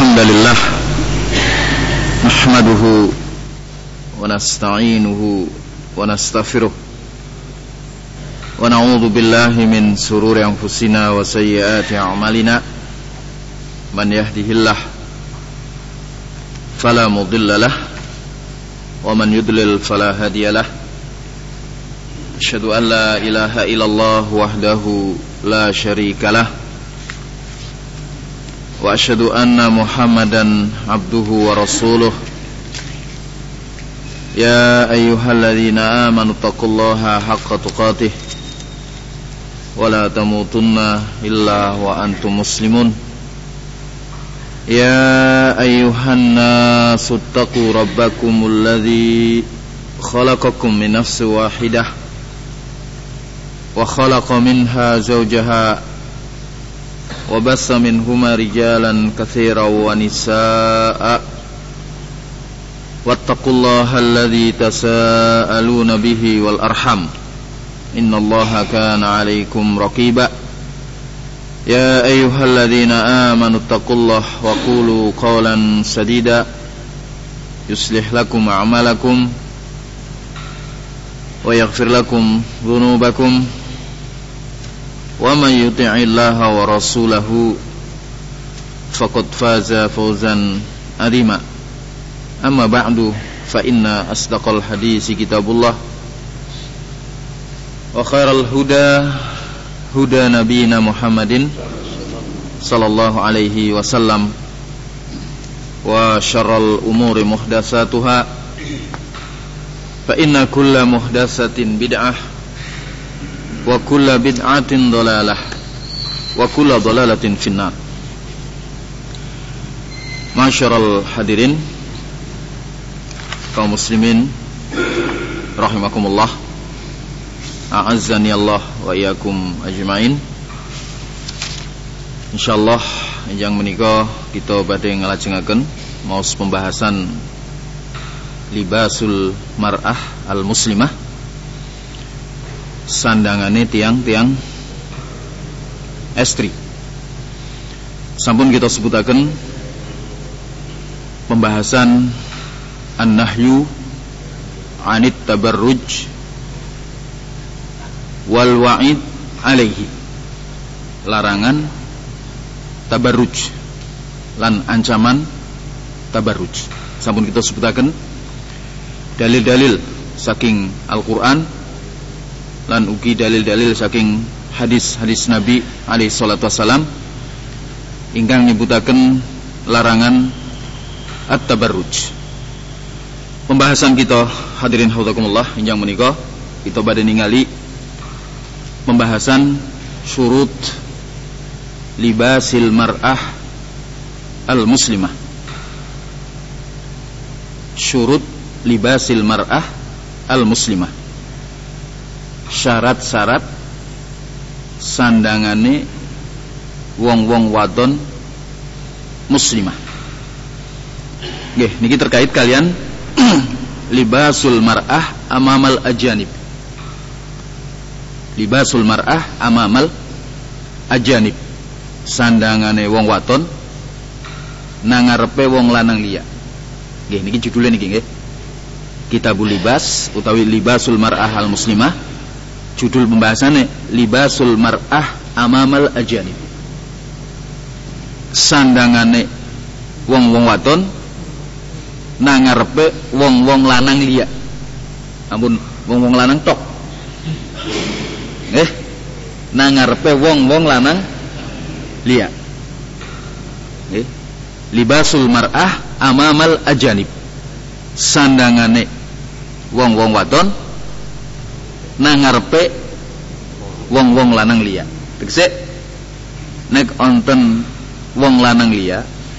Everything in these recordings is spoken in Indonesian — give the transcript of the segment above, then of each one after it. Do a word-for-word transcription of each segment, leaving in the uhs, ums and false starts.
Alhamdulillah nahmaduhu wa nasta'inuhu wa nastaghfiruh wa na'udzu billahi min sururi anfusina wa sayyiati a'malina man yahdihillah fala mudilla lah wa man yudlil fala hadiya lah. Asyhadu an la ilaha illallah wahdahu la syarika lah wa asyhadu anna Muhammadan abduhu wa rasuluh. Ya ayyuhalladzina amanu taqullaha haqqa tuqatih wa la tamutunna illa wa antum muslimun. Ya ayyuhan nasu taqu rabbakumul ladzi khalaqakum min nafsin wahidah wa khalaqa minha zawjaha wa bassa minhuma rijalan katsiran wa nisaa'a wattaqullaha alladzi tasaaluna bihi wal arham innallaha kana 'alaikum raqiba. Ya ayyuhalladzina amanu taqullaha wa qulu qawlan sadida yuslih lakum a'malakum wa yaghfir lakum dhunubakum wa man yuti'illaha wa rasulahu faqad faza fawzan azima. Amma ba'du, fa inna asdaqal hadisi kitabullah wa khairal huda huda nabiyina Muhammadin sallallahu alaihi wasallam wa syarral umuri muhdatsatuha fa inna kulla muhdatsatin bid'ah wa kulla bid'atin dhalalah wa kulla dhalalatin finnar. Masyarul hadirin kaum muslimin rahimakumullah, a'azzani Allah wa iyyakum ajmain. Insyaallah yang menika kita badhe nglajengaken maos pembahasan libasul mar'ah al muslimah, sandangane tiang-tiang estri. Sampun kita sebutaken pembahasan an-nahyu anit tabarruj wal wa'id alaihi, larangan tabarruj lan ancaman tabarruj. Sampun kita sebutaken dalil-dalil saking Al-Qur'an lan ugi dalil-dalil saking hadis-hadis Nabi alaihi salatu wassalam ingkang nyebutaken larangan at-tabarruj. Pembahasan kita hadirin haudzakumullah injang menika kita badhe ningali pembahasan syurut libasil mar'ah al-muslimah. Syurut libasil mar'ah al-muslimah, syarat-syarat sandangane wong-wong wadon muslimah. Nggih, niki terkait kalian libasul mar'ah amamal ajanib. Libasul mar'ah amamal ajanib, sandangane wong wadon nang ngarepe wong lanang liya. Nggih, niki judule niki nggih. Kitabul libas utawi libasul mar'ah al muslimah. Judul pembahasannya libasul mar'ah amamal ajanib, sandangane wong-wong wadon nang ngarepe wong-wong lanang liya. Ampun, wong-wong lanang tok. Eh, nang ngarepe wong-wong lanang liya. Eh, libasul mar'ah amamal ajanib, sandangane wong-wong wadon nang ngarepe wong-wong lanang liya. Tegese nek onten wong lanang liya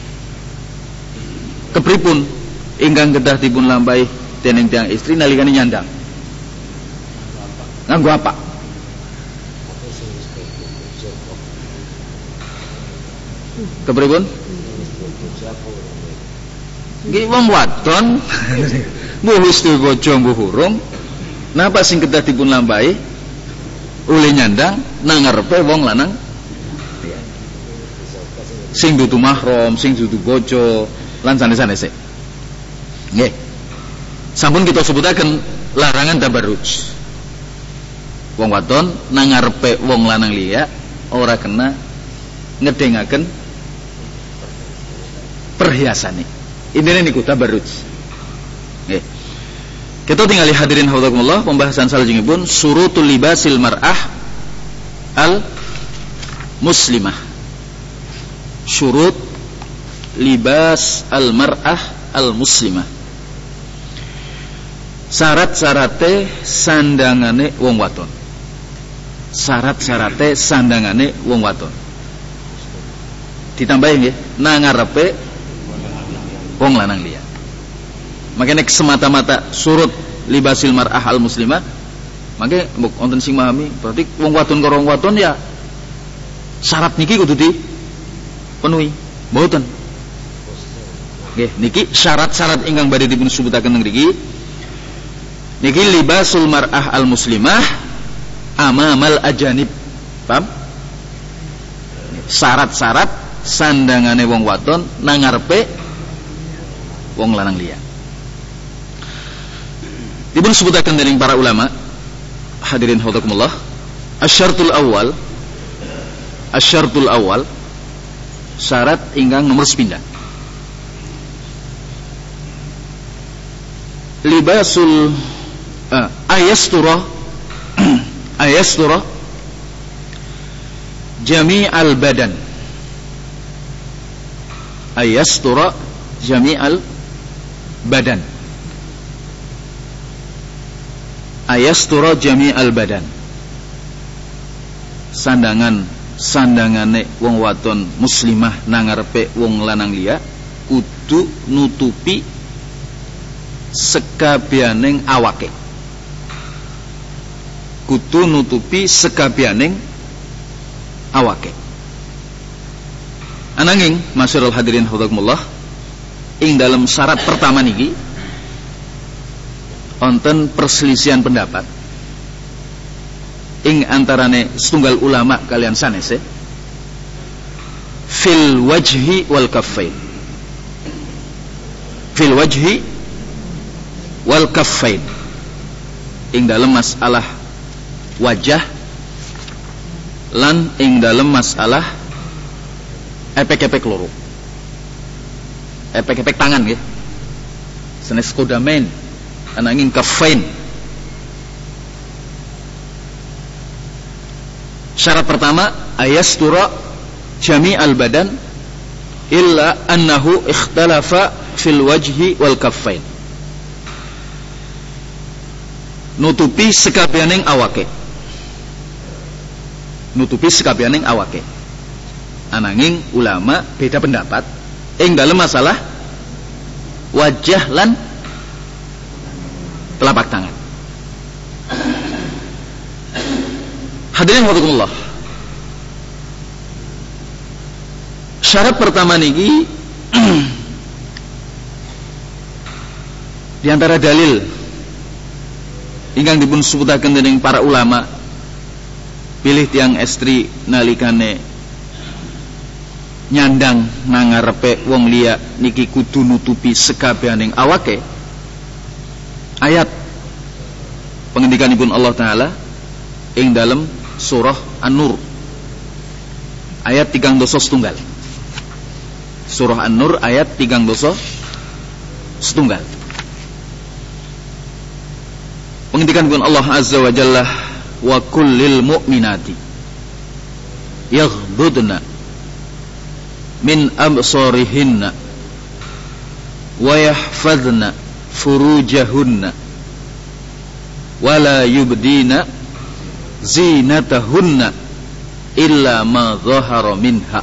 kepripun ingkang kedah dipun lampahi dening tiyang istri nalikane nyandang? Nganggo apa? Kepripun? Nggih wong wadon mbuh wis duwe bojo mbuh urung, napa sing kedah dipun lampahi oleh nyandang nang ngarepe wong lanang sing dudu mahram, sing dudu bojo lan sanes-sanese. Nggih. Sampun kita sebutaken larangan tabarruj. Wong wadon nang ngarepe wong lanang liya ora kena ngedengaken perhiasane. Intine niku tabarruj. Nggih. Kita tinggali hadirin hafizakumullah pembahasan salajengipun surutul libasil mar'ah al muslimah. Syurut libas al mar'ah al muslimah. Syarat-syarate sandangane wong wadon. Syarat-syarate sandangane wong wadon. Ditambahin nggih, nang ngarepe wong lanang liya. Makanya semata-mata surut libasil mar'ah al muslimah, makanya wonten sing memahami berarti wong wadon karo wong wadon ya syarat niki kudu dipenuhi. Mboten. Nggih, niki syarat-syarat ingkang badhe dipun sebutaken ngriki. Niki libasul mar'ah al muslimah amamal ajanib. Paham? Syarat-syarat sandangane wong wadon nang ngarepe wong lanang liya. Dipun sebutaken dening para ulama, hadirin hafizakumullah, asyartul awal, asyartul awal, syarat ingkang nomor sepindhah. Libasul uh, ayastura ayastura jami'al badan. Ayastura jami'al badan. Ayastura jami'al badan. Sandangan sandangane wong wadon muslimah nang ngarepe wong lanang liya kudu nutupi sekabianing awake. Kudu nutupi sekabianing awake. Ananging masyarul hadirin hafizakumullah, ing dalam syarat pertama niki wonten perselisihan pendapat ing antarane setunggal ulama kalian sanese fil wajhi wal kaffain. Fil wajhi wal kaffain, ing dalam masalah wajah lan ing dalam masalah epek-epek loro. Epek-epek tangan nggih. Sanes kodamen ananging kaffain. Syarat pertama ayastura jami'al badan illa annahu ikhtalafa fil wajhi wal kaffain. Nutupi sekabianing awake. Nutupi sekabianing awake. Ananging ulama beda pendapat ing dalam masalah wajah lan telapak tangan. Hadirin rahimakumullah. Syarat pertama niki di antara dalil ingkang dipun sebutaken dening para ulama pilih tiang estri nalikane nyandang nang ngarepe wong liya niki kudu nutupi sekabehaning awake. Ayat pengendikanipun Allah Ta'ala ing dalam surah An-Nur ayat tigang doso setunggal. Surah An-Nur ayat tigang doso setunggal. Pengendikanipun Allah Azza wa Jalla, wa kullil mu'minati yaghdudna min absarihinna wa yahfadna furujahunna wala yubdina zinatahunna illa ma dhahara minha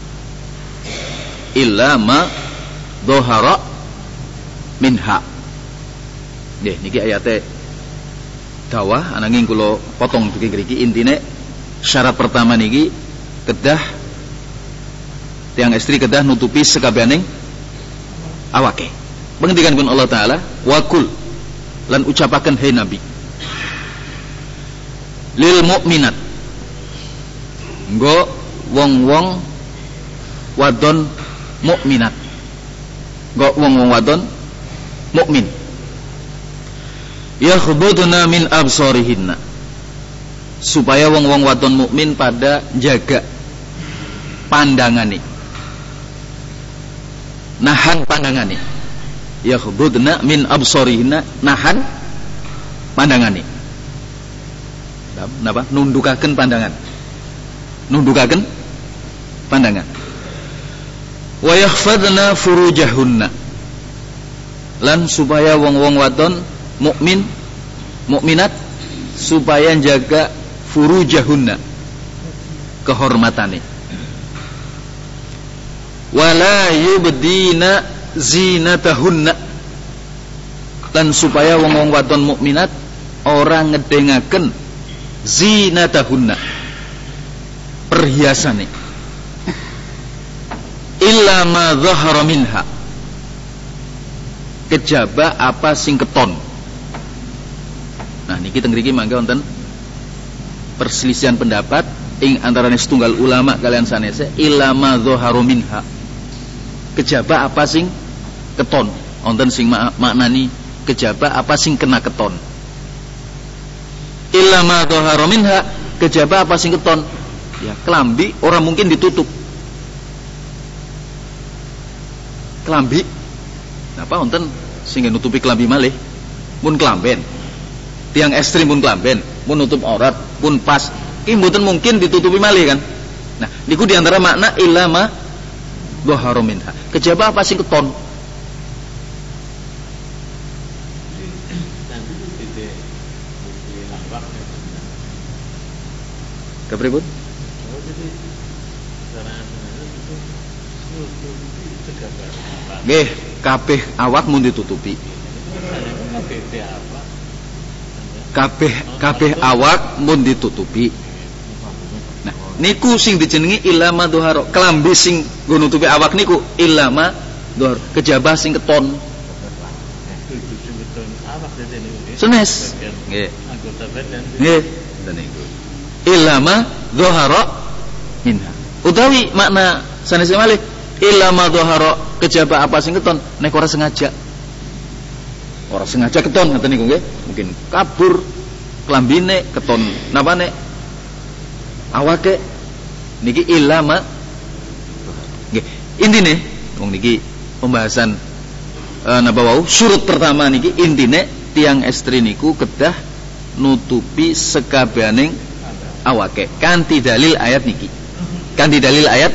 illa ma dhahara minha. Nggih niki ayate dawah ananging kula potong dugi ngriki. Intine syarat pertama niki kedah tiang istri kedah nutupi sekabehaning awake. Pengendikanipun Allah Ta'ala, wakul lan ucapaken hai Nabi lil mukminat nggo wong-wong wadon mukminat. Kok wong-wong wadon mukmin. Yakhdudna min absarihinna. Supaya wong-wong wadon mukmin pada jaga pandangane. Nahan pandangane. Yakhdudna min absarihinna, nahan pandangane. Napa? Nundukaken pandangan. Nundukaken pandangan. Wa yakhfadna furujahunna. Lan supaya wong-wong wadon mukmin mukminat supaya jaga furujahunna, kehormatane. Wala yubdina zinatahunna. Lan supaya wong-wong wadon mukminat orang ngedengaken zinatahunna, perhiasane. Illa ma dhahara minha, kejaba apa sing keton. Nah niki teng mriki mangke wonten perselisihan pendapat ing antarané setunggal ulama kalian sanese. Illa ma dhahara minha, kejaba apa sing keton. Wonten sing maknani kejaba apa sing kena keton. Illa ma dhahara minha, kejaba apa sing keton. Ya kelambi orang mungkin ditutup. Kelambi napa wonten sing nutupi kelambi malih pun kelamben. Tiang ekstrim pun kelamben, pun nutup aurat pun pas. Ki mboten mungkin ditutupi malih kan. Nah, niku di antara makna illa ma dhahara minha. Kejaba apa sing keton. Kepripun? Nggih, kabeh awak mun ditutupi. Kabeh kabeh awak mun ditutupi. Nah, niku sing dijenengi ilama dhuhara. Kelambi sing nggo nutupi awak niku ilama dhuhara. Kejabah sing keton. Senes. Nggih. Nggih, ten niku. Ilama dhuhara minha. Utawi makna sanes malih ilama dhuhara, kejaba apa sing keton nek ora sengaja. Ora sengaja keton ngoten niku nggih. Mungkin kabur klambine keton napane awake niki ilama nggih. Intine wong niki pembahasan e, napa wau surut pertama niki intine tiang estri niku kedah nutupi sekabehaning awake kanthi dalil ayat niki. Kanthi dalil ayat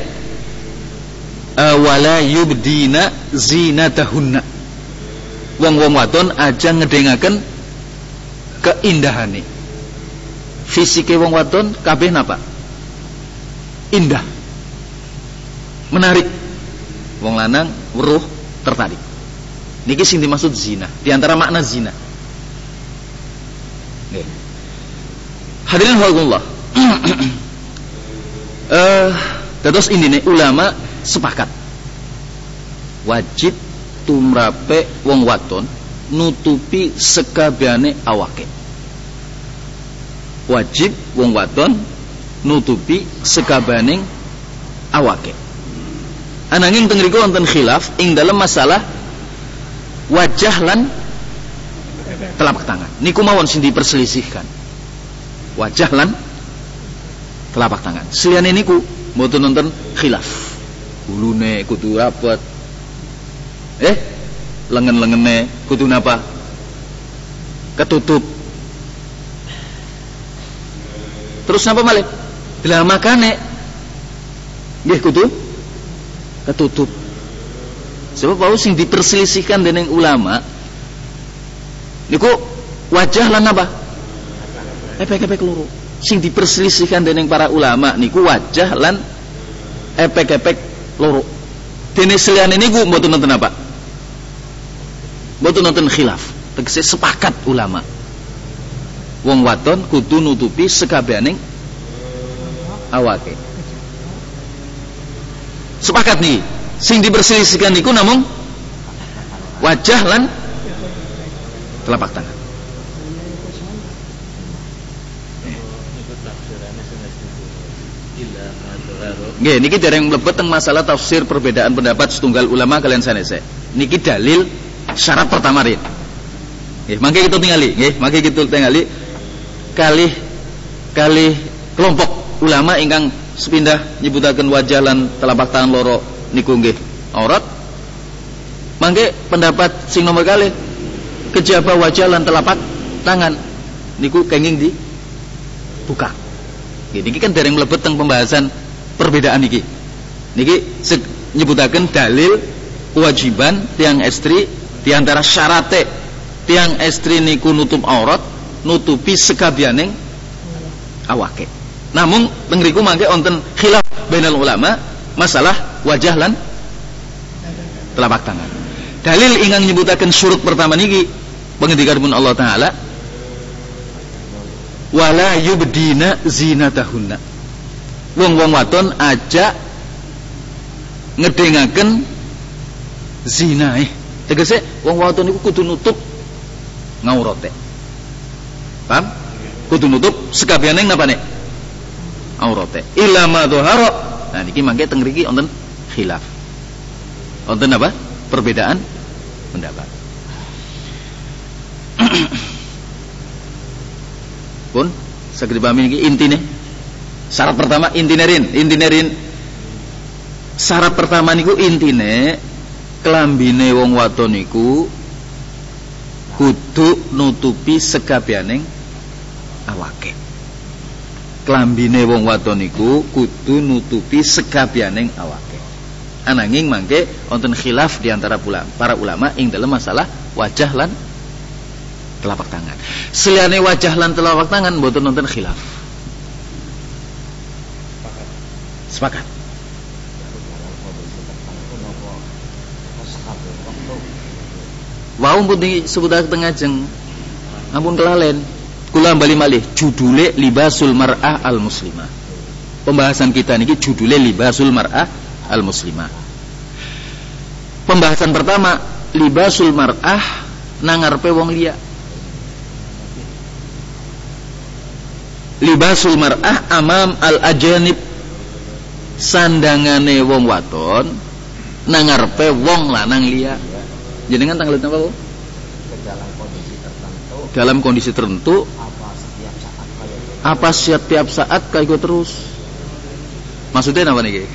wala yubdina zinatahunna. Wong-wong wadon aja ngedengaken keindahane. Fisike wong wadon kabeh napa? Indah. Menarik. Wong lanang weruh tertarik. Niki sing dimaksud zina, di antara makna zina. Nggih. Hadirin rahimakumullah. Eh, terus ini nih ulama sepakat wajib tumrape wong wadon nutupi sekabehane awake. Wajib wong wadon nutupi sekabehane awake. Ananging teng mriku wonten khilaf ing dalam masalah wajah lan telapak tangan. Niku mawon sing diperselisihkan. Wajah lan telapak tangan. Seliyane niku mboten nonton khilaf. Gulune kudu rapet. Eh, lengen-lengene kudu napa? Ketutup. Terus napa malih? Lah makane nggih kudu ketutup. Sebab wau sing diperselisihkan dening ulama niku wajah lan napa? Epek-epek loro. Sing diperselisihkan dening para ulama niku wajah lan epek-epek loro. Dene seliyane niku mboten nonton apa? Mboten nonton khilaf. Tegese sepakat ulama. Wong wadon kudu nutupi sekabehaning awake. Sepakat nih. Sing diperselisihkan niku namung wajah lan telapak tangan. Nggih, niki dereng mlebet teng masalah tafsir perbedaan pendapat setunggal ulama kalian sanese. Niki dalil syarat pertama rin. Nggih, mangke kita tingali, nggih, mangke kita tingali kalih kalih kelompok ulama ingkang sepindah nyebutaken wajah lan telapak tangan loro niku nggih aurat. Mangke pendapat sing nomor kalih kejaba wajah lan telapak tangan niku kenging di buka. Nggih, niki kan dereng mlebet teng pembahasan perbedaan niki. Niki nyebutaken dalil kewajiban tiang estri diantara syarate tiang estri niku nutup aurat, nutupi sekabianing awake. Namun teng riku mangke wonten khilaf bainal ulama masalah wajah lan telapak tangan. Dalil ingkang nyebutaken syurut pertama niki pengendikanipun Allah taala wala yubdina zinatahunna. Wong-wong wadon aja ngedengaken zinae. Tegese wong wadon niku kudu nutup ngaurate. Paham? Kudu nutup sekabiane napane? Aurate. Illa ma dhahara. Nah niki mangke teng mriki wonten khilaf. Wonten apa? Perbedaan pendapat. Pun saged dipahami niki intine. Syarat pertama intine rin, intine rin. Syarat pertama niku intine kelambine wong wadon niku kudu nutupi sekabianing awake. Kelambine wong wadon niku kudu nutupi sekabianing awake. Ananging mangke wonten khilaf di antara para ulama ing dalam masalah wajah lan telapak tangan. Seliyane wajah lan telapak tangan mboten wonten khilaf. Sepakat. Wau pun disebutaken teng ngajeng. Ampun kelalen. Kula bali malih judule libasul mar'ah al muslimah. Pembahasan kita niki judule libasul mar'ah al muslimah. Pembahasan pertama libasul mar'ah nang ngarepe wong liya. Libasul mar'ah amam al ajanib, sandangane wong wadon nang ngarepe wong lanang liya. Jenengan tanggal apa, Bu? Dalam kondisi tertentu. Dalam kondisi tertentu. Apa setiap saat kayak gue terus? Maksudnya apa nih?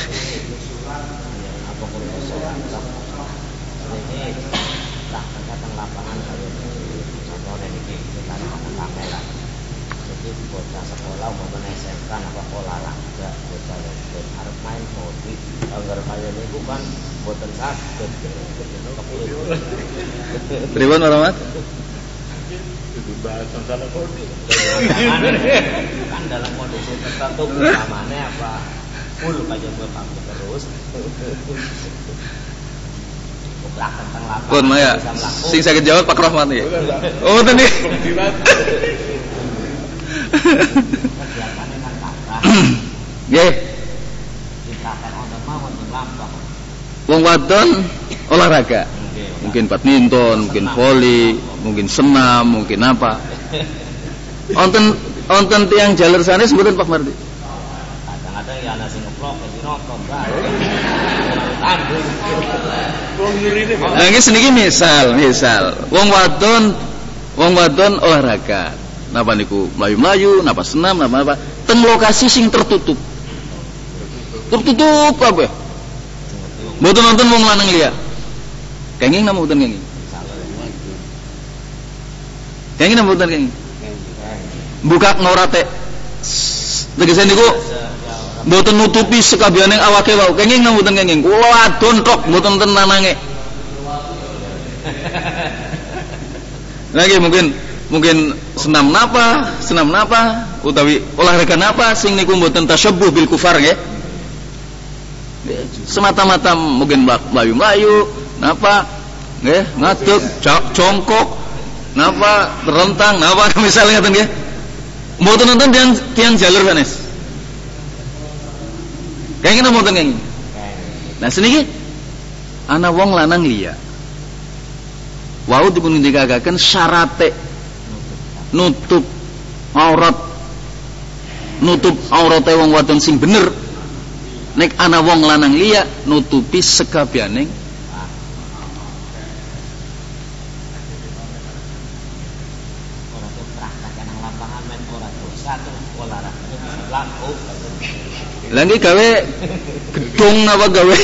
Pripun Rahmat? Kan dalam kondisi tertentu utamane apa full kayak gue pakai terus. Pun Maya, sing saged jawab Pak Rahmat iki. Oh ngoten nggih. Nggih. Wong wadon olahraga. Mungkin badminton, mungkin voli, mungkin senam, mungkin apa. Wonten wonten tiyang jalur sanes mboten Pak Mardi? Kadang-kadang ya ana sing ngeplok, sing nonton, Mbak. Tanding. Wong ngirine. Nah, iki seniki misal, misal wong wadon wong wadon olahraga. Napa niku mlayu-mlayu, napa senam, napa apa. Teng lokasi sing tertutup. Tertutup kabeh. Mboten nonton wong lanang liya. Kenging napa mboten kenging? Kenging napa mboten kenging? Buka ngaurate. Tegese niku mboten nutupi sekabiane awake wae. Kenging napa mboten kenging? Kula adon tok mboten ten lanange. Lagi mungkin mungkin senam napa, senam napa utawi olahraga napa sing niku mboten tasyabbuh bil kufar nggih. Semata-mata mungkin melayu-melayu, napa, nggih, ngadeg, jongkok, napa, terentang, napa, misalnya ngaten nggih. Mboten nonton tiang tiang jalur sanes. Kenging napa mboten kenging? Nah seniki ana wong lanang liya. Wau dipun ngendikaken syarate nutup aurat, nutup aurate wong wadon sing bener nek ana wong lanang liya nutupi sekabianing ora praktek nang lapangan men ora dosa tuh olahraga laku. Lah nggih gawe gedung apa gawe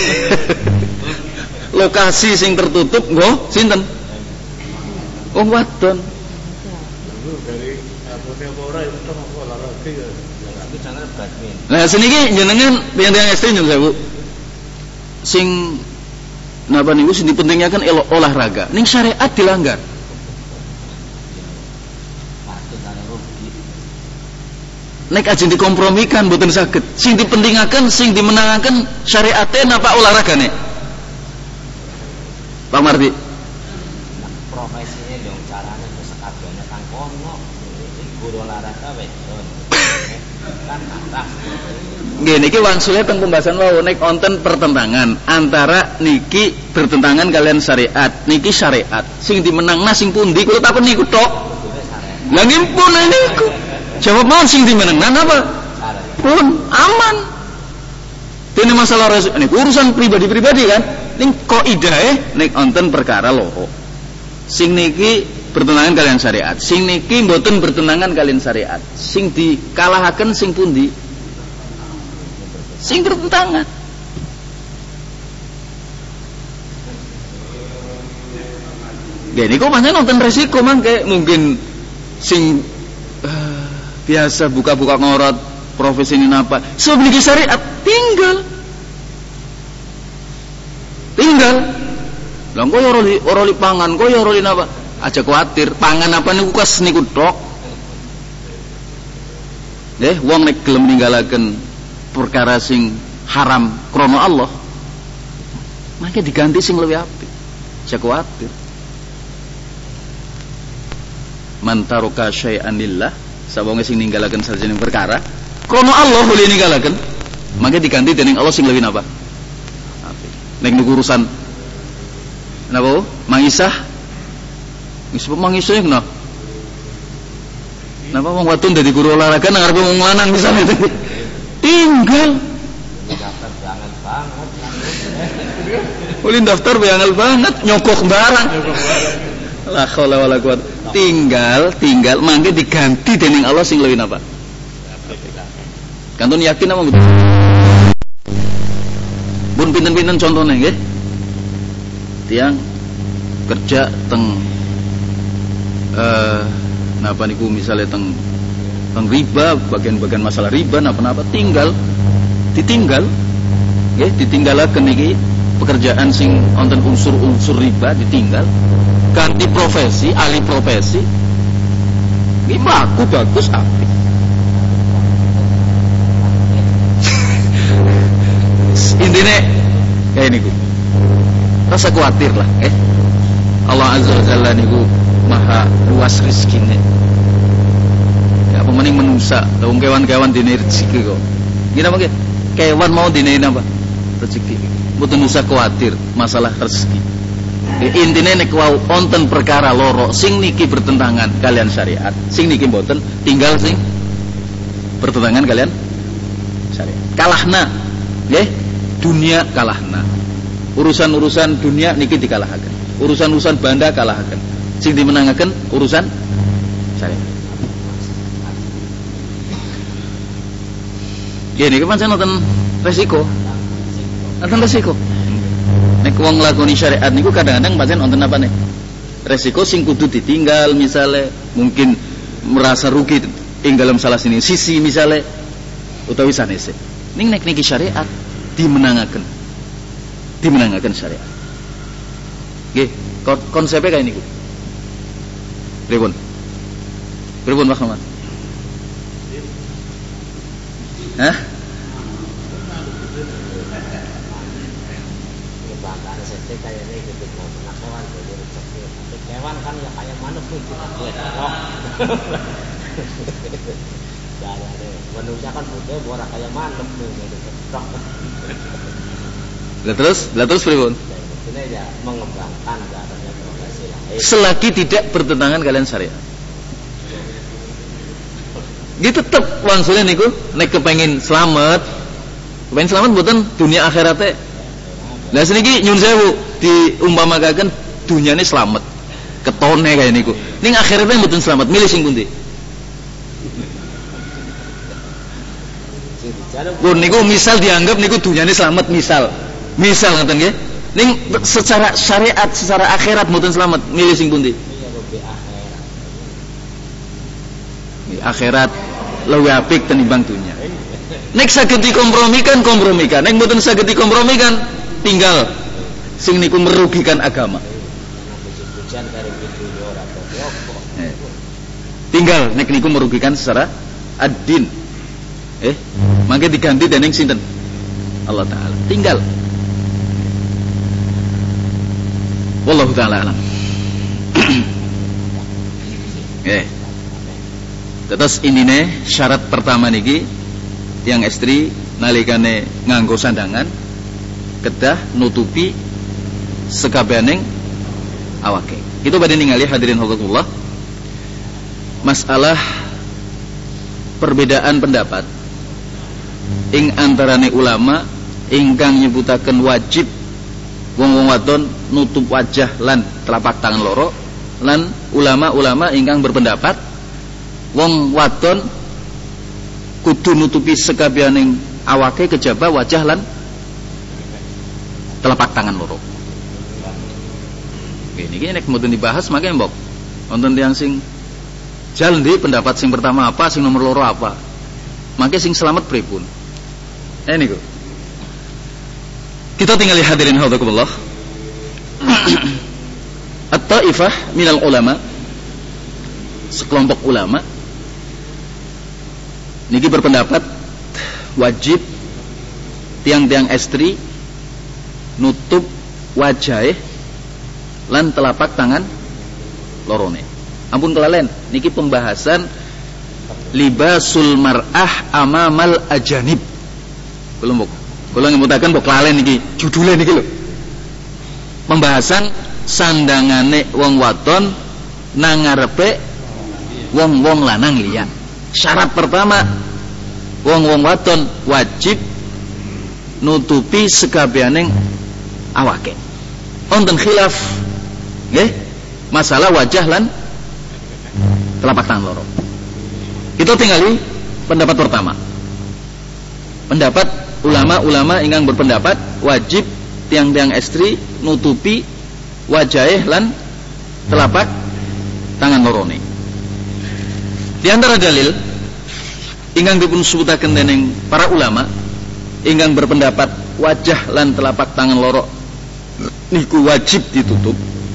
lokasi sing tertutup nggo sinten? Wong wadon. Dari abone apa ora itu tong olahraga ya. Itu jangan badminton. Nah seniki jenengan tiyang-tiyang ekstrim nyun sewu. Sing napa niku sing dipentingkan olahraga. Ning syariat dilanggar. Patut ana rugi. Nek ajeng dikompromikan mboten saged. Sing dipentingaken, sing dimenangaken syariate napa olahragane? Pak Mardi. Profesinya dong caranya terus kabehane kang kono. Guru olahraga wedon. Kan atas. Nggih niki wangsule teng pembahasan wau nek wonten pertentangan antara niki bertentangan kalian syariat, niki syariat. Sing dimenangna sing pundi kula takon niku tok. Lah ngimpun niku. Jawab mau sing dimenangna napa? Pun aman. Dene masalah resiko niku urusan pribadi-pribadi kan. Ning kaidahe nek wonten perkara loro. Sing niki bertentangan kalian syariat, sing niki mboten bertentangan kalian syariat. Sing dikalahaken sing pundi? Sing bertentangan. Gini kok pancen nonton resiko mangke mungkin sing uh, biasa buka-buka ngorot profesi ini napa sebab niki syariat tinggal tinggal lah kok ora li ora li pangan kok ora li napa aja kuatir pangan apa niku kas niku tok nggih wong nek gelem ninggalaken perkara sing haram krana Allah maka diganti sing luwih apik aja kuatir man taraka syai'an lillah sabone sing ninggalaken sajening perkara krana Allah boleh ninggalaken maka diganti dening Allah sing luwih napa apik nek niku urusan napa mangisah wis mangisah kena napa wong wadon dadi guru olahraga nang arep wong lanang misale tinggal daftar banget banget. ulin daftar banget banget nyokok barang la haula wala quwata tinggal tinggal mangke diganti dening Allah sing luwih napa kantun yakin apa betul pun pinten-pinten contone nggih tiang kerja teng eh napa niku misale teng teng riba bagian-bagian masalah riba napa-napa tinggal ditinggal nggih ditinggalaken niki pekerjaan sing wonten unsur-unsur riba ditinggal ganti profesi alih profesi iki bagus bagus apik intine kayak niku rasa khawatir lah eh Allah azza wa jalla niku maha luas rezekine ya apa mending manusa wong kewan-kewan dine rezeki kok gimana mangke kewan mau dine napa rezeki mboten usah khawatir masalah rezeki intine nek wau wonten perkara loro sing niki bertentangan kalian syariat sing niki mboten tinggal sing bertentangan kalian syariat kalahna nggih dunia kalahna urusan-urusan dunia niki dikalahaken urusan-urusan banda kalahaken sing dimenangaken urusan syariat ya niki pancen wonten resiko wonten resiko nek wong nglakoni syariat niku kadang-kadang pancen wonten apa nih resiko sing kudu ditinggal misale mungkin merasa rugi ing dalam salah sini sisi misale utawi sanese ning nek niki syariat dimenangaken dimenangaken syariat nggih konsepnya kayak niku pripun pripun Mas Muhammad hah Bahkan saya kayaknya gitu mau pernah kewan jadi rezeki tapi kewan kan ya kayak manuk nih kita buat kok jadi ada manusia kan butuh buat kayak manuk nih gitu tok lah terus lah terus pripun ini ya mengembangkan adanya profesi lain selagi tidak bertentangan kalian syariat gitu tetep wangsule niku nek kepengin selamat Kepen selamat mboten dunia akhirate. Lah seniki nyun sewu diumpamakaken dunyane selamat. Ketone kaya niku. Ning akhirate mboten selamat, milih sing pundi? Pun niku misal dianggap niku dunyane selamat misal. Misal ngoten nggih. Ning secara syariat, secara akhirat mboten selamat, milih sing pundi? Akhirat luwih apik tinimbang dunya. Nek saged dikompromikan, kompromikan. Nek mboten saged dikompromikan, tinggal sing niku merugikan agama. Tinggal nek niku merugikan secara ad-din. Eh, mangke diganti dening sinten? Allah taala. Tinggal. Wallahu taala alam. Eh. Terus inine syarat pertama niki yang istri nalikane nganggo sandangan kedah nutupi sekabening awake. Itu badhe ningali hadirin hadratullah. Masalah perbedaan pendapat ing antarane ulama ingkang nyebutaken wajib wong-wong wadon nutup wajah lan telapak tangan loro, lan ulama-ulama ingkang berpendapat wong wadon kudu nutupi sekabianing awake kejaba wajah lan telapak tangan loro. Oke, niki nek mboten dibahas mangke mbok wonten tiyang sing jalan di pendapat sing pertama apa, sing nomor loro apa. Mangke sing selamat pripun? Eh niku. Kita tinggal hadirin hadzakumullah. At-taifah minal ulama, sekelompok ulama niki berpendapat wajib tiang-tiang estri nutup wajah lan telapak tangan lorone. Ampun kelalen niki pembahasan libasul mar'ah amamal ajanib. Belum mbok. Kula ngemutaken mbok kelalen niki judule niki lho. Pembahasan sandangane wong wadon nang ngarepe wong-wong lanang liya. Syarat pertama wong-wong wadon wajib nutupi sekabeaning awake. Wonten khilaf nggih masalah wajah lan telapak tangan loro. Kita tinggali pendapat pertama. Pendapat ulama-ulama ingkang berpendapat wajib tiang-tiang estri nutupi wajah lan telapak tangan lorone. Di antara dalil ingkang dipun sebutaken dening para ulama ingkang berpendapat wajah lan telapak tangan loro niku wajib ditutup.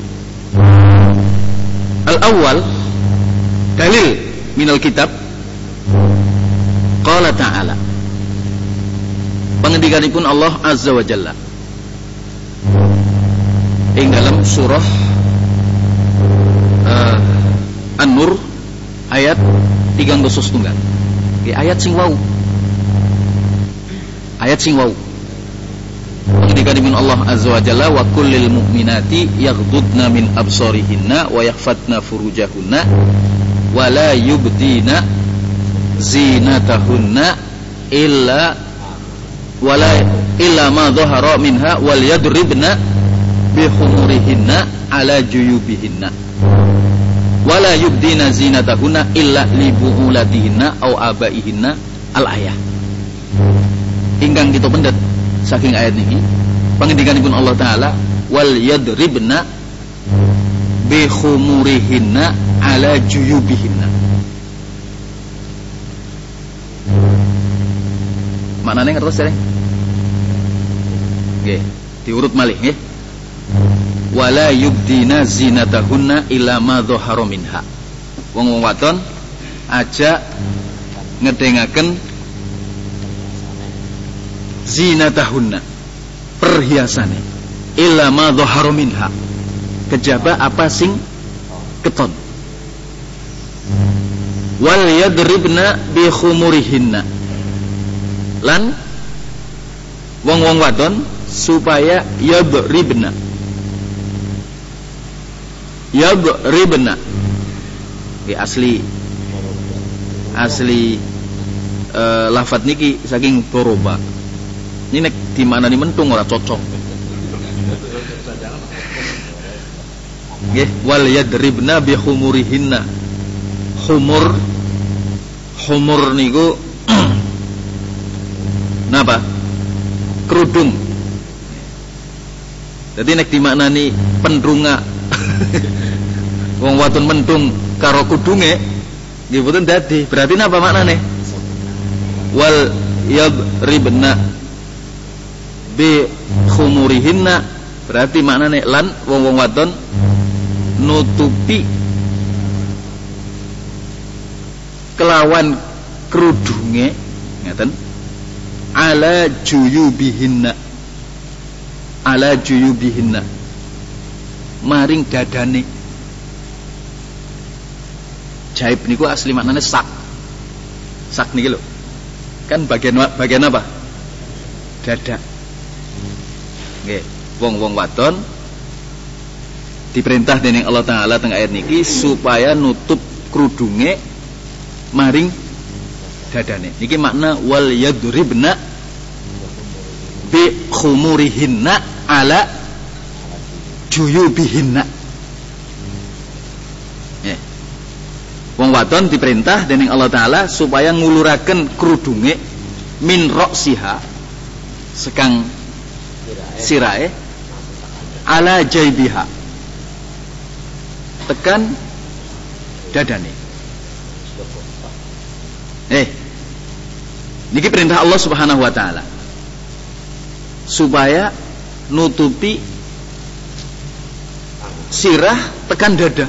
Al-awwal dalil minal kitab qala ta'ala, pengendikanipun Allah azza wa jalla ing dalam surah uh, An-Nur ayat tiga puluh setunggal. Ayat sing wau. Ayat sing wau. Pengendikanipun Allah azza wa jalla wa kullil mu'minati yaghdudna min absarihinna wa yakhfatna furujahunna wa la yubdina zinatahunna illa wala illa ma dhahara minha wal yadribna bi khumurihinna ala juyubihinna wala yubdina zinatahunna illa li bu'ulatihinna au abaihinna al ayah. Ingkang kita pendet saking ayat niki pangendikanipun Allah taala wal yadribna bi khumurihinna ala juyubihinna. Maknane ngertos dereng? Nggih, diurut malih nggih. Wala yubdina zinatahunna illa ma dhahara minha. Wong-wong wadon aja ngedengaken zinatahunna, perhiasane, illa ma dhahara minha, kejaba apa sing keton. Wal yadribna bi khumurihinna, lan wong-wong wadon supaya yadribna yadribna di asli asli e, lafadz niki saking doroba Ini nek di mana nih mentung ora cocok. Nggih, wal yadribna bi khumurihinna. Khumur khumur niku napa? Kerudung. Jadi nek dimaknani pendrunga wong wadon mentung karo kudunge nggih boten dadi. Berarti napa maknane? Wal yadribna bi khumurihinna, berarti maknane lan wong-wong wadon nutupi kelawan kerudunge ngeten ala juyubihinna, ala juyubihinna maring dadane. Jaib niku asli maknane sak. Sak niki lho. Kan bagian bagian apa? Dada. Nggih, wong-wong wadon diperintah dening Allah Taala teng ayat niki supaya nutup kerudunge maring dadane. Niki makna wal yadribna bi khumurihinna ala juyubihinna. Nggih. Wong wadon diperintah dening Allah Taala supaya nguluraken kerudunge min ra'siha sekang sirae ala jaibiha tekan dadane. Eh, niki perintah Allah Subhanahu wa taala supaya nutupi sirah tekan dada.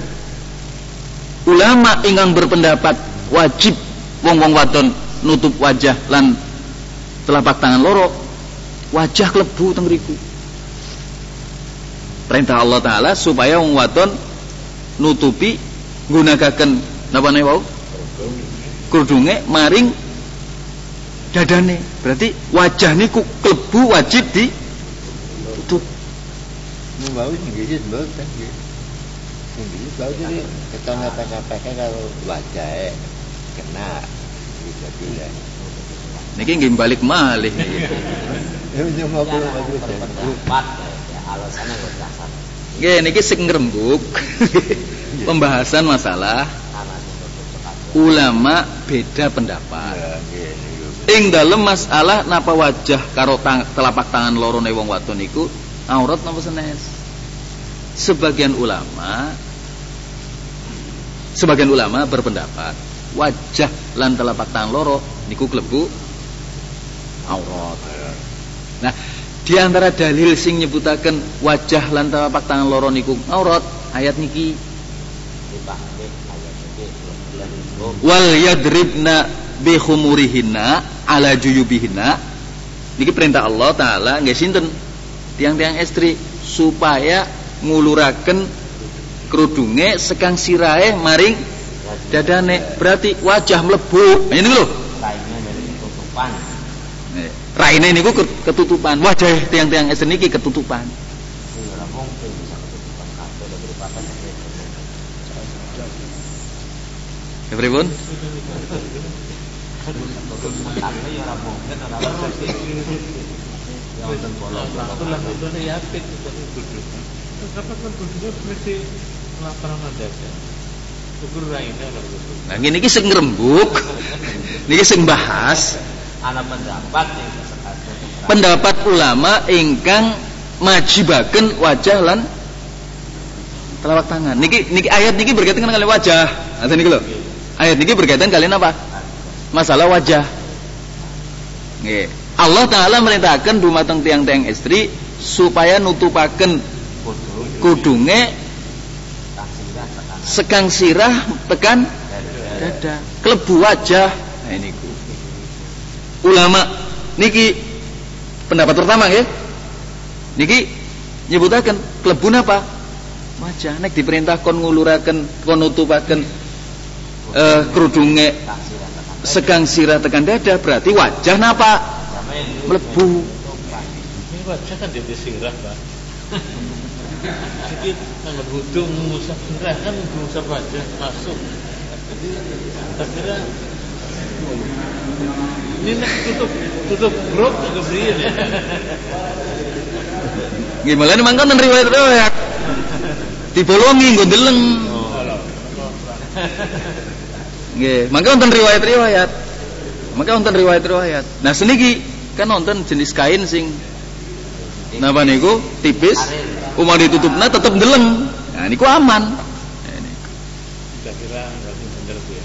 Ulama ingkang berpendapat wajib wong-wong wadon nutup wajah lan telapak tangan loro, wajah klebu teng mriku. Perintah Allah Taala supaya wong wadon nutupi nggunakaken napa ne wau? Kerudunge maring dadane. Berarti wajah niku klebu wajib ditutup. Mau nggih mboten nggih. Nggih bau jadi ketone pakai kalau wajah kena bisa tidak. Niki nggih balik malih niki. Ya mau Empat ya alasannya kok dasar. Nggih niki sing ngrembug. Pembahasan masalah ulama beda pendapat. Ing dalem masalah napa wajah karo tang, telapak tangan loro ne wong wadon niku aurat napa senes. Sebagian ulama Sebagian ulama berpendapat wajah lan telapak tangan loro niku klebu aurat. Nah, di antara dalil sing nyebutaken wajah lan telapak tangan loro niku aurat ayat niki wal yadribna bi khumurihinna ala juyubihinna. Niki perintah Allah Taala nggih sinten? Tiang-tiang istri supaya nguluraken kerudunge sekang sirahe maring dadane. Berarti wajah mlebu. Ini lho. Raine ketutupan. Raine niku ketutupan. Wajah tiang-tiang istri niki ketutupan. Ora mungkin bisa ketutupan kabeh daripada Ya pripun? Tapi ya ora mungkin ora mungkin. Ya wonten bolong-bolong. Itulah itu nih yakin itu kudu. Kenapa kan kudu mesti laporan dada. Kudu raine lho kudu. Nah ngene iki sing ngrembug. Niki sing bahas Ana pendapat yang sekadar. pendapat ulama ingkang majibaken wajah lan telapak tangan. Niki niki ayat niki berkaitan kalian wajah. Ngaten niki lho. Ayat niki berkaitan kalian apa? Masalah wajah. Nggih. Allah Taala merintahkan dumateng tiang-tiang istri supaya nutupaken kudunge sekang sirah tekan dada, klebu wajah. Nah ini ku. Ulama niki pendapat pertama nggih. Niki nyebutaken klebu napa? Wajah. Nek diperintah kon nguluraken, kon nutupaken eh, kerudunge sekang sirah tekan dada, berarti wajah napa? Mlebu. Ini wajah kan dia sirah, Pak. Jadi nang hudung ngusap sirah kan ngusap wajah masuk. Jadi tak kira Ini nek tutup tutup grup tutup riyen ya. Gimana nih mangkon riwayat-riwayat. Dibolongi nggo ndeleng. Nggih, mangke wonten riwayat-riwayat. Mangke wonten riwayat-riwayat. Nah seniki kan wonten jenis kain sing napa niku tipis, umar ditutupna tetep ndeleng. Nah niku aman. Kira-kira berarti bener Bu ya.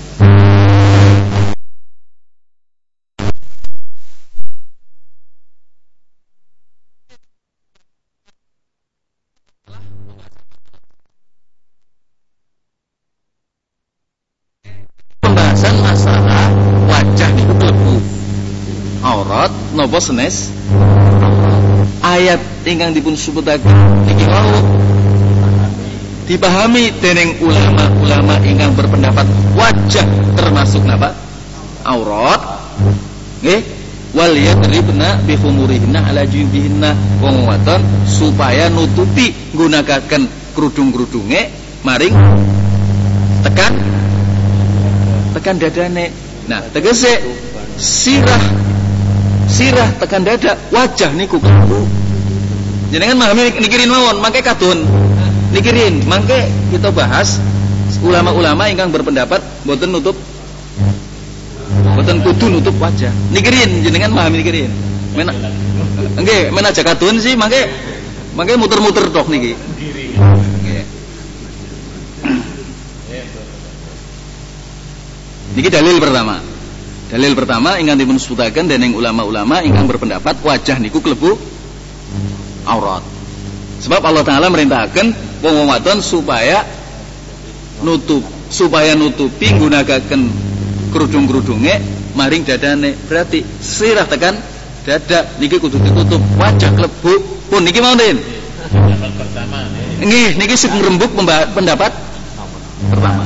Pembahasan masalah wajah niku klebu aurat napa senes ayat ingkang dipun sebutaken niki wau dipahami dening ulama-ulama ingkang berpendapat wajah termasuk napa aurat nggih wal yadribna bi khumurihinna ala jubihinna wong wadon supaya nutupi gunakaken kerudung-kerudunge maring tekan tekan dadane. Nah tegese sirah sirah tekan dada wajah niku klebu jenengan memahami nikirin mawon mangke kadon nikirin mangke kita bahas ulama-ulama ingkang berpendapat mboten nutup mboten kudu nutup wajah nikirin jenengan memahami nikirin men nggih men aja kadon sih mangke mangke muter-muter tok niki nggih niki dalil pertama. Dalil pertama ingkang dipun sebutaken dening ulama-ulama ingkang berpendapat wajah niku klebu aurat. Sebab Allah Taala merintahaken wong wadon supaya nutup, supaya nutupi nggunakaken kerudung-kerudunge maring dadane. Berarti sirah tekan dada niki kudu ditutup, wajah klebu pun niki mawon. Pendapat pertama nggih niki sing rembug pendapat pertama.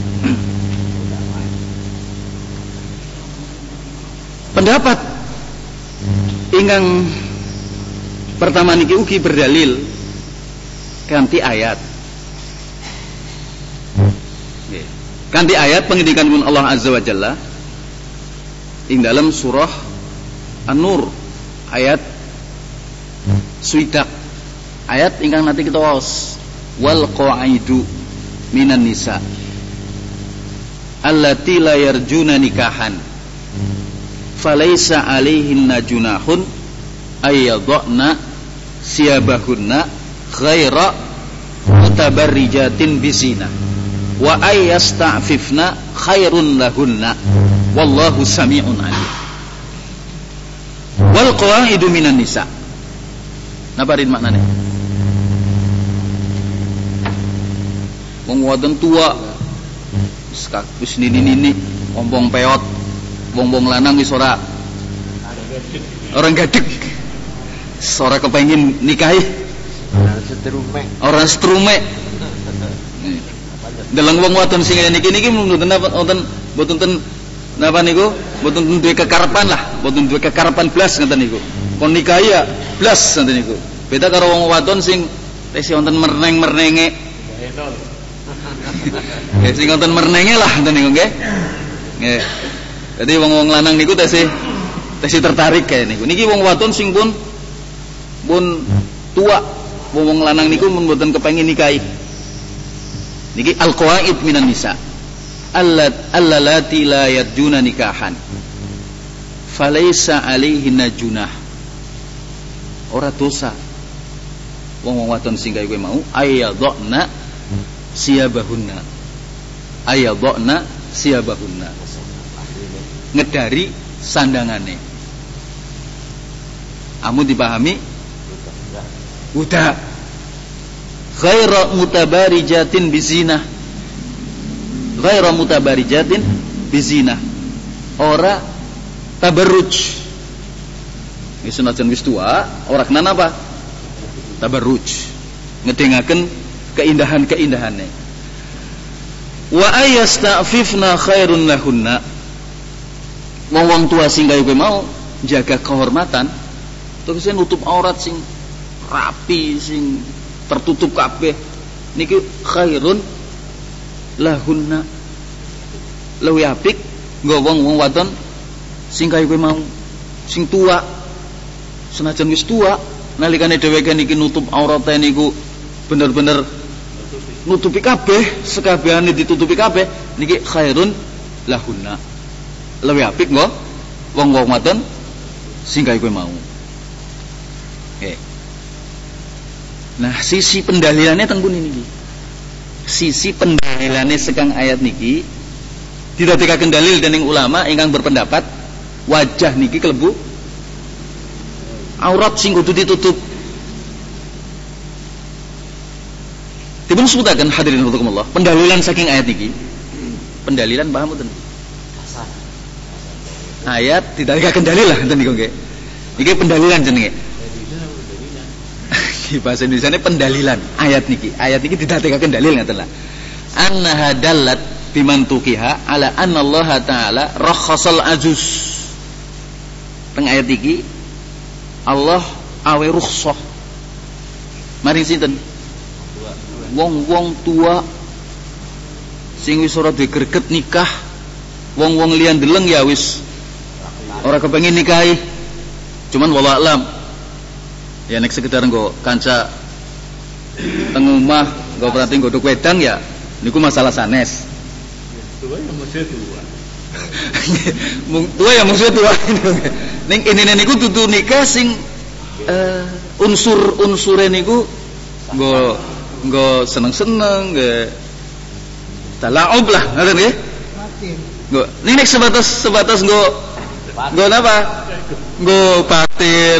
Pendapat ingkang pertama niki ugi berdalil kanthi ayat. Nggih. Kanthi ayat pengendikanipun Allah Azza wa Jalla ing dalam surah An-Nur ayat swidak ayat ingkang nanti kita waos wal qaidu minan nisa allati la yarjuna nikahan falaisa alaihinna junahun ayyadna siyabahunna ghaira mutabarrijatin bisina wa ayyasta'fifna khairun lahunna wallahu sami'un alim. Wal qawaidu minan nisa napa rin maknane wong wadon tua wis nini-nini ompong peot wong-wong lanang wis ora orang gadeg ora kepengin nikahi orang setrume orang setrume deleng wong wadon sing niki niki mboten wonten mboten napa niku mboten duwe kekarepan lah mboten duwe kekarepan blas ngoten niku kon nikahi ya blas ngoten niku beda karo wong wadon sing wis wonten merneng-mernenge nggih sing wonten mernenge lah ngoten niku nggih nggih. Jadi wong-wong lanang niku tesih tesih tertarik kaya niku. Niki wong wadon sing pun pun tua, wong-wong lanang niku mun mboten kepengin nikahi. Niki al-qawaid minan nisa. Allat allati la yarjuna nikahan. Falaisa alaihinna junah. Ora dosa. Wong-wong wadon sing kaya kowe mau ayyadna siyabahunna. Ayyadna siyabahunna. Ngedari sandangane. Amun dipahami? Udah. Ghaira mutabarijatin bizina. Ghaira mutabarijatin bizina. Ora tabarruj. Wis senajan wis tua, ora kena apa? Tabarruj. Ngedengaken keindahan-keindahane. Wa ayasta'fifna khairun lahunna. Wong tua sing kaya kowe mau jaga kehormatan terus nutup aurat sing rapi sing tertutup kabeh niki khairun lahunna luwih apik nggo wong-wong wadon sing kaya kowe mau, sing tua, senajan wis tua, nalikane dheweke niki nutup aurate niku bener-bener nutupi kabeh, sekabehane ditutupi kabeh, niki khairun lahunna. Luwih apik nggo wong-wong wadon sing kaya kowe mau. Oke. Nah, sisi pendalilannya teng pundi niki. Sisi pendalilannya sekang ayat niki didadekaken dalil dening ulama ingkang berpendapat wajah niki kelebu aurat sing kudu ditutup. Dipun sebutaken hadirin rahimakumullah, pendalilan saking ayat niki. Pendalilan paham mboten? Ayat didadekaken dalil lah enten niku nggih. Niki pendalilan jenenge. Di bahasa Indonesiane pendalilan ayat niki. Ayat niki didadekaken dalil ngaten lah. Annaha dallat bimantuqiha ala anna Allah taala rakhasal ajuz. Teng ayat iki Allah awe rukhsah maring sinten? Wong-wong tua sing wis ora duwe greget nikah, wong-wong liyan deleng ya wis ora kepengin nikahi. Cuman wallahu alam ya nek sekedar nggo kanca teng omah nggo perhati nggodhok wedang ya niku masalah sanes. Tua ya mesti tua. Mung tua ya mesti tua. Ning inine niku dudu nikah sing uh, unsur-unsure niku nggo nggo seneng-seneng nggih. Talaub lah, ngoten nggih. Nggo ning nek sebatas sebatas nggo nggo napa? Nggo batir.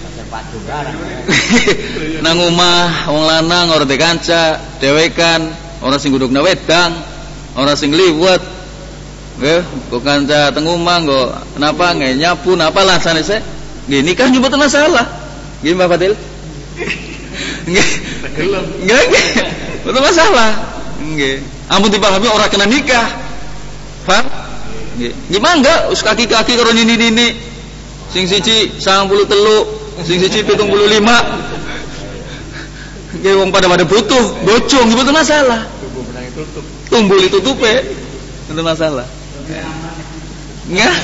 Nang omah wong lanang ora duwe kanca, dhewekan, ora sing gudhugna wedang, ora sing liwet. Nggih, kok kanca teng omah nggo kenapa nggih nyapu napa lah sanese. Nggih nikah nggih mboten masalah. Nggih Mbak Fadil. Nggih. Nggih, nggih. Mboten masalah. Nggih. Ampun dipahami ora kena nikah. Paham? Nggih. Nggih mangga us kaki-kaki karo nini-nini. Sing siji sangang puluh telu, sing siji pitung puluh lima. Nggih wong pada pada butuh, bocong nggih mboten masalah. Tubuh menang tutup. Tumbul ditutupe. Mboten masalah. Nggih.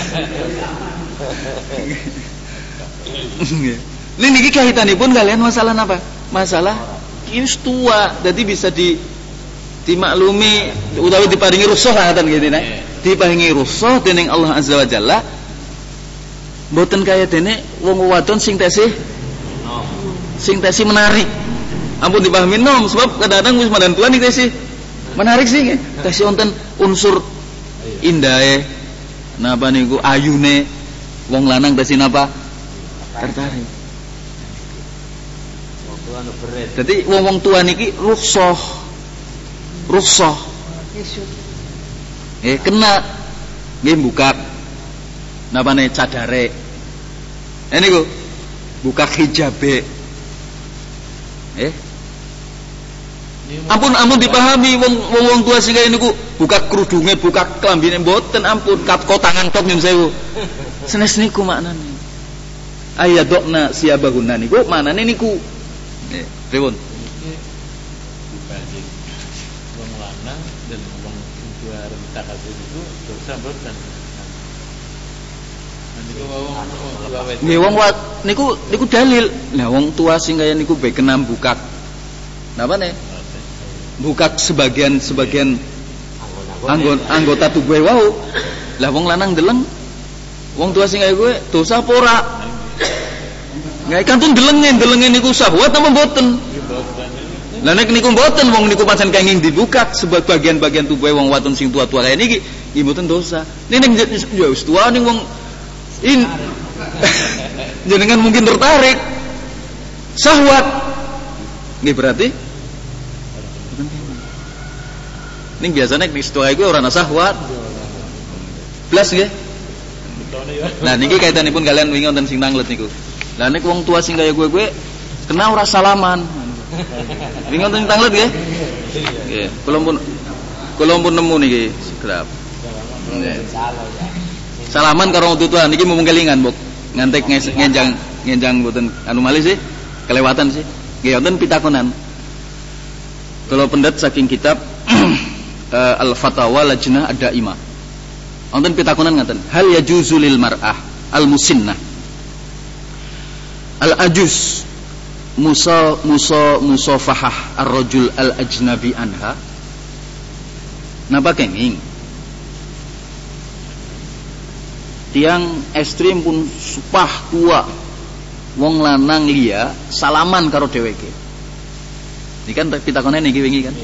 Nggih. Ini niki kaitanipun kalian masalah apa? Masalah wis tua, jadi bisa di dimaklumi utawi diparingi rusuh lah ngoten nggih nek. Diparingi rusuh dening Allah Azza wa Jalla. Mboten kaya dene wong wadon sing tesih sing tesih menarik. Ampun dipahami nom sebab kadang-kadang wis mandan tua nih tesih menarik sih nggih. Tesih wonten unsur indahe napa niku ayune wong lanang tesih napa tertarik. Jadi wong-wong tua niki rukhsah. Rukhsah. Eh kena nggih buka napane cadare. Eh niku buka hijabe. Eh Ampun ampun dipahami wong wong tua sing kaya niku buka kerudunge, buka klambine mboten ampun kat kotangan tok nyun sewu. Senes niku maknane. Ayadokna siabahunna niku maknane niku. Eh, pripun? Dibanding wong lanang dan wong tua renta kasih itu dosa mboten. Niku wong tua wet. Nggih wong niku niku dalil. Lah wong tua sing kaya niku bae kenam buka. Napa ne? Buka sebagian sebagian anggota anggota tubuh wau. Lah wong lanang deleng. Wong tua sing kaya kowe dosa apa ora? Nggih kantun delenge delenge niku syahwat apa mboten? Lah nek niku mboten wong niku pancen kenging dibuka sebagian bagian tubuhe wong wadon sing tua-tua kaya niki nggih mboten dosa. Nek ya wis tua ning wong in jenengan mungkin tertarik syahwat. Nggih berarti ning biasane nek tua iku ora ana syahwat. Blas nggih. Nah niki kaitanipun kalian wingi wonten sing nanglet niku. Lah nek wong tua sing kaya gue-gue kena ora salaman. Wingi wonten sing nanglet nggih? Nggih, kula pun kula pun nemu niki segrap. Salaman karo wong tua niki mung kelingan, Bok. Ngantek ngenjang ngenjang mboten anu malih sih, kelewatan sih. Nggih wonten pitakonan. Kula pendet saking kitab uh, Al-Fatawa Lajnah Ad-Daimah. Wonten pitakonan ngaten, hal yajuzu lil mar'ah al musinnah al ajuz musa musa musafahah ar-rajul al ajnabi anha. Napa kenging tiang ekstrim pun supah tua wong lanang liya salaman karo dheweke. Iki kan pitakone niki wingi kan.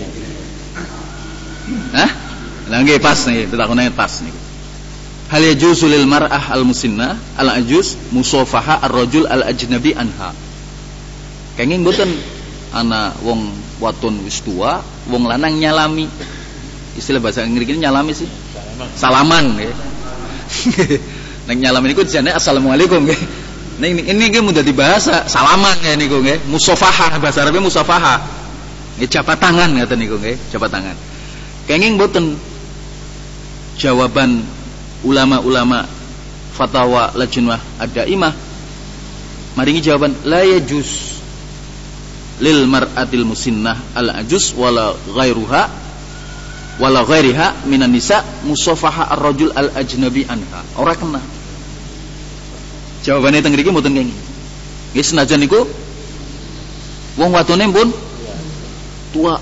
Hah? Lah nggih pas niki pitakone pas niki. Hal yajuzu lil mar'ah al musinnah al ajuz musafaha ar-rajul al ajnabi anha. Kenging mboten ana wong wadon wis tua, wong lanang nyalami. Istilah bahasa Inggris ini nyalami sih. Salaman nggih. Nek nyalami niku jane assalamualaikum nggih. Ning ini nggih mudah dibahasa salaman ya niku nggih. Musafaha bahasa Arabnya musafaha. Nggih jabat tangan ngaten niku nggih, jabat tangan. Kenging mboten jawaban ulama-ulama fatwa lajnah ad-daimah maringi jawaban la yajuz lil mar'atil musinnah al ajuz wala ghairuha wala ghairiha minan nisa musafaha ar-rajul al ajnabi anha. Ora kena. Jawabane teng mriki mboten kenging. Nggih senajan niku wong wadone pun tua.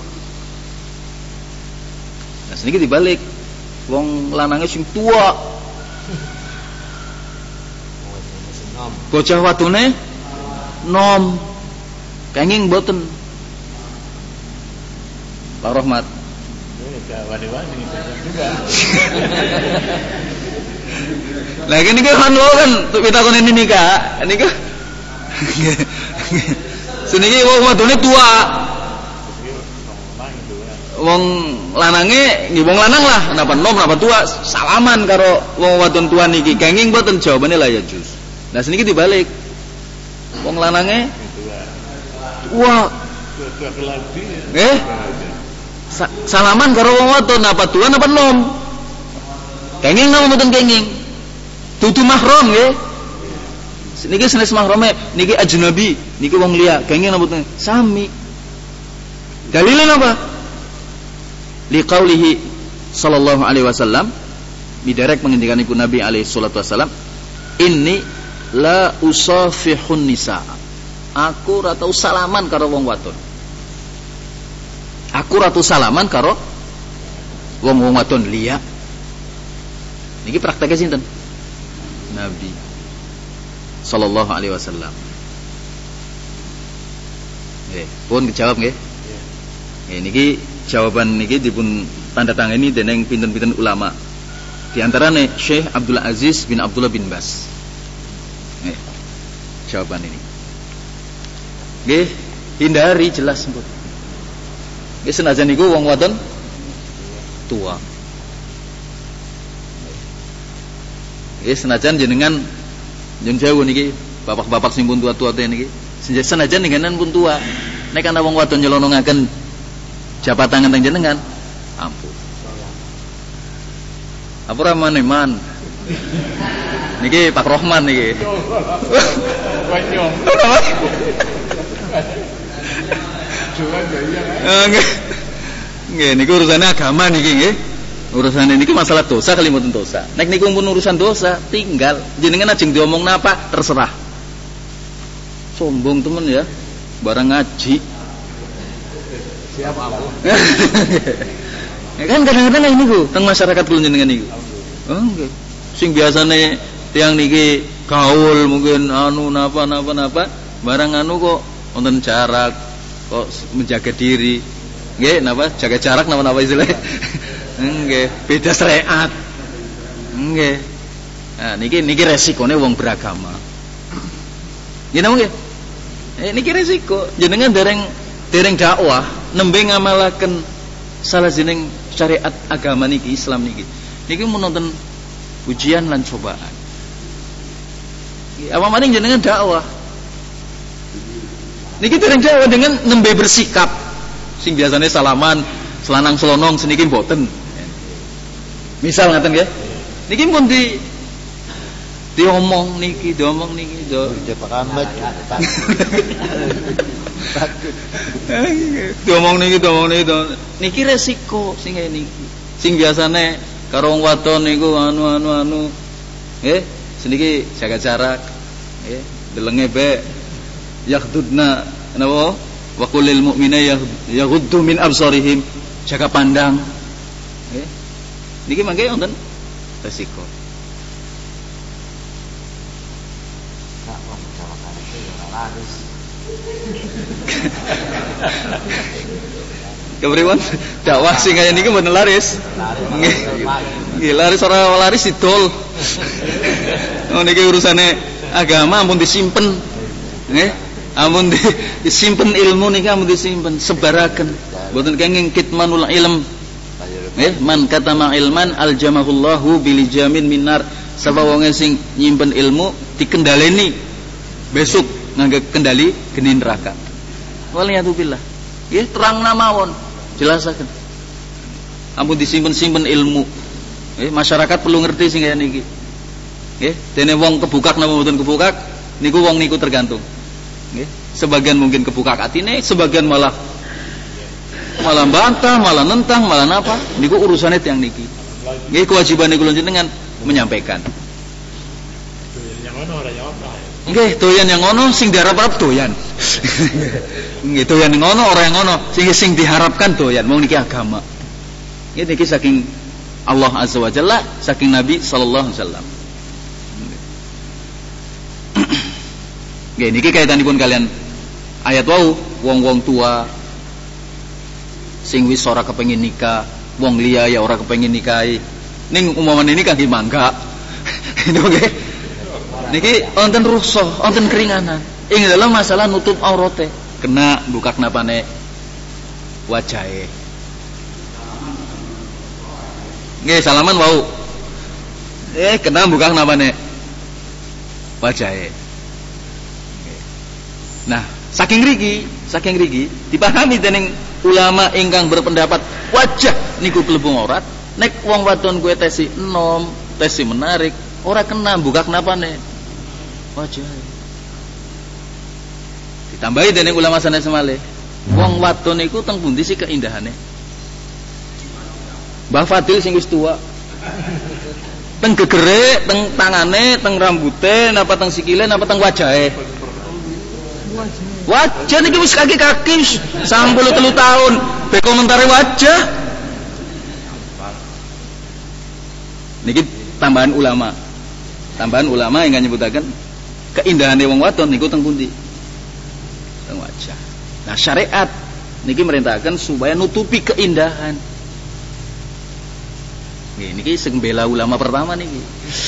Nah seniki dibalik wong lanange sing tua. Bocah wadone nom. Kenging mboten. Pak Rahmat. Wani-wani juga. Lah iki niku kan lho kan pitakone nikah. Niku. Seniki wong wadone tua. Wong lanange nggih wong lanang lah, napa nom napa tua salaman karo wong wadon tua niki. Kenging mboten jawabane la ya juz. Nah seniki dibalik. Wong lanange tua. Tua keladi. Eh? Sa- salaman karo wong wadon napa tua napa nom. Kenging napa mboten kenging? Dudu mahram nggih. Niki senes mahrame niki ajnabi, niki wong liya. Kenging napa mboten? Sami. Dalile napa? Liqaulihi sallallahu alaihi wasallam bidarek mengendikan iku Nabi alaihi salatu wasallam, inni la usafihun nisa. Aku ora tau salaman karo wong wadon. Aku ora tau salaman karo wong-wong wadon liya. Niki prakteknya sinten? Nabi sallallahu alaihi wasallam. Nggih, pun dijawab nggih. Nggih niki jawaban niki dipun tanda tangani dening pinten-pinten ulama. Di antarane Syekh Abdul Aziz bin Abdullah bin Bas. Nggih. Jawaban ini. Nggih, hindari jelas mbok. Nggih senajan niku wong wadon tua. Nggih senajan jenengan nyun sewu niki bapak-bapak sing pun tua-tua niki. Senajan jenengan pun tua. Nek ana wong wadon nyelonongaken jabat tangan teng jenengan, ampun. Apa ramane man? Niki Pak Rohman niki. Wanyong. Nggih. Nggih niku urusane agama niki nggih. Urusane niki masalah dosa kali mboten dosa. Nek niku pun urusan dosa, tinggal jenengan ajeng diomong napa terserah. Sombong temen ya. Barang ngaji. Siapa aku? Ya kan kadang-kadang niku teng masyarakat kula jenengan niku. Oh nggih. Sing biasane tiyang niki gaul mungkin anu napa napa napa, barang anu kok wonten jarak, kok menjaga diri. Nggih, napa? Jaga jarak napa-napa istilahnya. Nggih, beda syariat. Nggih. Nah, niki niki resikone wong beragama. Nggih napa nggih? Eh niki resiko jenengan dereng dereng dakwah nembe ngamalaken salah jeneng syariat agama niki Islam niki. Niki mun nonton ujian lan cobaan. Apa maning jenengan dakwah. Niki dereng dakwah dengan nembe bersikap. Sing biasanya salaman, selanang selonong seniki mboten. Misal ngaten nggih. Niki pun di diomong niki, diomong niki, do. Pak Ahmad. Diomong niki, diomong niki, niki resiko sing niki. Sing biasane karo wong wadon niku anu anu anu. Nggih, seniki jaga jarak. Nggih, delenge be yakhdudna napa? Wa qul lil mu'mina yaghuddu min absarihim, jaga pandang. Nggih. Niki mangke wonten resiko. Kak wong jawaban itu ya ora laris. Kepriwan dakwah sing kaya niki mboten laris. Nggih. Nggih laris ora laris didol. Oh niki urusane agama ampun disimpen. Nggih. Ampun disimpen ilmu niki ampun disimpen sebaraken. Mboten kenging kitmanul ilm. Nggih, man katama ilman aljamahullahu bilijamin minar. Sapa wong sing nyimpen ilmu dikendaleni besok ngangge kendali geni neraka. Waliyatubillah. Nggih terang namawon. Jelasaken. Ampun disimpen-simpen ilmu. Nggih, masyarakat perlu ngerti sing kaya niki. Nggih, dene wong kebukak napa mboten kebukak, niku wong niku tergantung. Nggih, sebagian mungkin kebukak atine, sebagian malah malah bantah, malah nentang, malah napa? Niku urusane tiyang niki. Nggih, kewajiban niku jenengan menyampaikan. Yang ono ora ya apa. Nggih, doyan yang ngono sing diharap-harap doyan. Nggih, doyan yang ngono ora yang ngono, sing sing diharapkan doyan. Wong niki agama. Nggih niki saking Allah Azza wa Jalla, saking Nabi sallallahu alaihi wasallam. Nggih niki kaitanipun kalian ayat wau, wong-wong tua sing wis ora kepengin nikah, wong liya ya ora kepengin nikahi. Ning umpamane nikah nggih mangga. Nggih. Niki wonten rukhsah, wonten keringanan. Ing dalam masalah nutup aurate, kena buka kenapane wajahe. Nggih, salaman wau. Eh, kena buka kenapane wajahe. Nah, saking rigi, saking rigi dipahami dening ulama ingkang berpendapat wajah niku klebu aurat. Nek wong wadon kuwi tesi enom, tesi menarik, ora kena buka kenapane wajah. Ditambahi dening ulama sanes malih, wong wadon niku teng pundi sih keindahane? Mbah Fadil sing wis tuwa. Teng gegere, teng tangane, teng rambute, napa teng sikile, napa teng wajahe? Wajah niki wis kaki-kaki sampuluh telu tahun, be komentare wajah. Niki tambahan ulama. Tambahan ulama yang nyebutaken keindahane wong wadon niku teng pundi? Teng wajah. Nah, syariat niki merintahkan supaya nutupi keindahan. Nggih niki sing bela ulama pertama niki.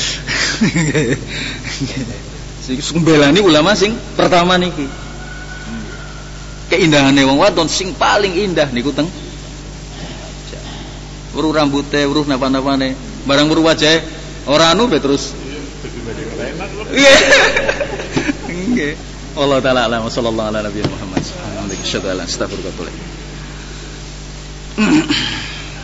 Sing belani ulama sing pertama niki. Keindahane wong wadon sing paling indah niku teng wajah. Weruh rambute, weruh napa-napane, barang weruh wajahe ora anu be terus. Nggih. Allah taala alam sallallahu alaihi wa sallam Muhammad. Alhamdulillah, asyhadu an la ilaha illallah, astaghfirullah.